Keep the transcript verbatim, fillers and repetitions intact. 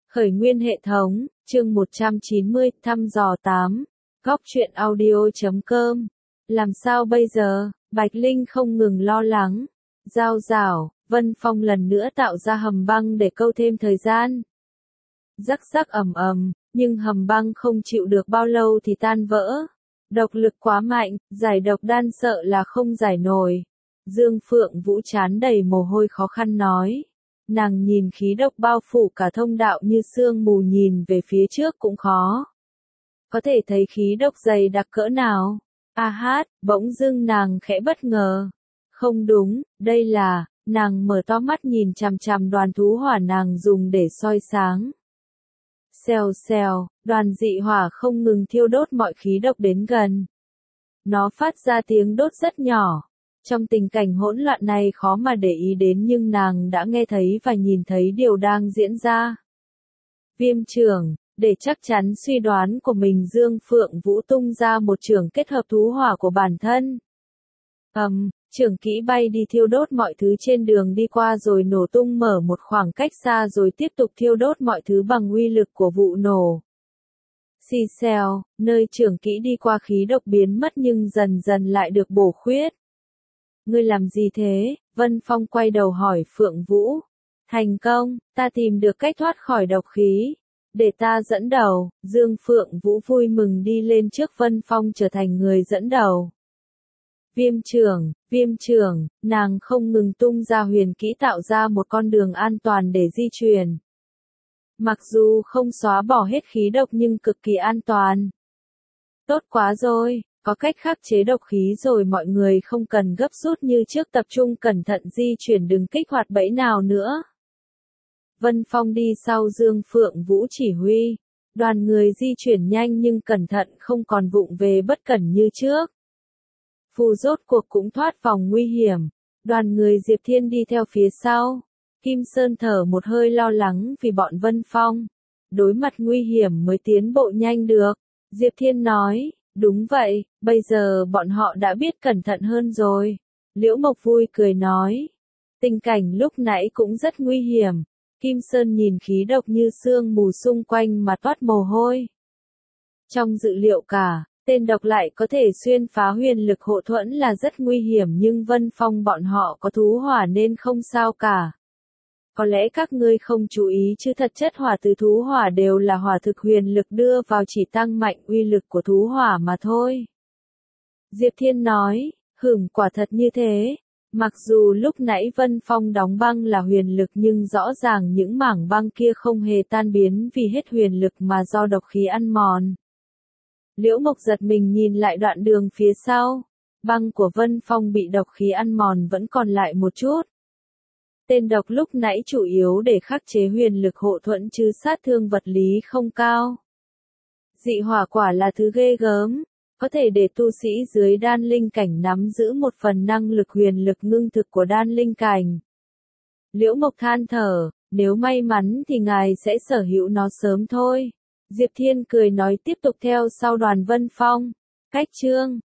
Khởi nguyên hệ thống, chương một trăm chín mươi, thăm dò tám. Góc truyện audio chấm com. Làm sao bây giờ? Bạch Linh không ngừng lo lắng. Giao rảo, Vân Phong lần nữa tạo ra hầm băng để câu thêm thời gian. Rắc rắc ầm ầm, nhưng hầm băng không chịu được bao lâu thì tan vỡ. Độc lực quá mạnh, giải độc đan sợ là không giải nổi. Dương Phượng Vũ trán đầy mồ hôi khó khăn nói. Nàng nhìn khí độc bao phủ cả thông đạo như sương mù, nhìn về phía trước cũng khó. Có thể thấy khí độc dày đặc cỡ nào. A hát, bỗng dưng nàng khẽ bất ngờ. Không đúng, đây là, nàng mở to mắt nhìn chằm chằm đoàn thú hỏa nàng dùng để soi sáng. Xèo xèo, đoàn dị hỏa không ngừng thiêu đốt mọi khí độc đến gần. Nó phát ra tiếng đốt rất nhỏ. Trong tình cảnh hỗn loạn này khó mà để ý đến, nhưng nàng đã nghe thấy và nhìn thấy điều đang diễn ra. Viêm trưởng, để chắc chắn suy đoán của mình, Dương Phượng Vũ tung ra một chưởng kết hợp thú hỏa của bản thân. Ầm, um, chưởng kỹ bay đi thiêu đốt mọi thứ trên đường đi qua rồi nổ tung mở một khoảng cách xa rồi tiếp tục thiêu đốt mọi thứ bằng uy lực của vụ nổ. Xì xèo, nơi chưởng kỹ đi qua khí độc biến mất nhưng dần dần lại được bổ khuyết. Ngươi làm gì thế? Vân Phong quay đầu hỏi Phượng Vũ. Thành công, ta tìm được cách thoát khỏi độc khí. Để ta dẫn đầu. Dương Phượng Vũ vui mừng đi lên trước Vân Phong trở thành người dẫn đầu. Viêm trưởng, viêm trưởng, nàng không ngừng tung ra huyền kỹ tạo ra một con đường an toàn để di chuyển. Mặc dù không xóa bỏ hết khí độc nhưng cực kỳ an toàn. Tốt quá rồi. Có cách khắc chế độc khí rồi, mọi người không cần gấp rút như trước, tập trung cẩn thận di chuyển, đừng kích hoạt bẫy nào nữa. Vân Phong đi sau Dương Phượng Vũ chỉ huy. Đoàn người di chuyển nhanh nhưng cẩn thận, không còn vụng về bất cẩn như trước. Phù rốt cuộc cũng thoát vòng nguy hiểm. Đoàn người Diệp Thiên đi theo phía sau. Kim Sơn thở một hơi lo lắng vì bọn Vân Phong. Đối mặt nguy hiểm mới tiến bộ nhanh được. Diệp Thiên nói. Đúng vậy, bây giờ bọn họ đã biết cẩn thận hơn rồi. Liễu Mộc vui cười nói. Tình cảnh lúc nãy cũng rất nguy hiểm. Kim Sơn nhìn khí độc như sương mù xung quanh mà toát mồ hôi. Trong dự liệu cả, tên độc lại có thể xuyên phá huyền lực hộ thuẫn là rất nguy hiểm, nhưng Vân Phong bọn họ có thú hỏa nên không sao cả. Có lẽ các ngươi không chú ý chứ thật chất hỏa từ thú hỏa đều là hỏa thực huyền lực đưa vào, chỉ tăng mạnh uy lực của thú hỏa mà thôi. Diệp Thiên nói, hửng, quả thật như thế. Mặc dù lúc nãy Vân Phong đóng băng là huyền lực nhưng rõ ràng những mảng băng kia không hề tan biến vì hết huyền lực mà do độc khí ăn mòn. Liễu Mộc giật mình nhìn lại đoạn đường phía sau. Băng của Vân Phong bị độc khí ăn mòn vẫn còn lại một chút. Tên độc lúc nãy chủ yếu để khắc chế huyền lực hộ thuẫn chứ sát thương vật lý không cao. Dị hỏa quả là thứ ghê gớm, có thể để tu sĩ dưới đan linh cảnh nắm giữ một phần năng lực huyền lực ngưng thực của đan linh cảnh. Liễu Mộc than thở, nếu may mắn thì ngài sẽ sở hữu nó sớm thôi. Diệp Thiên cười nói tiếp tục theo sau đoàn Vân Phong. Cách chương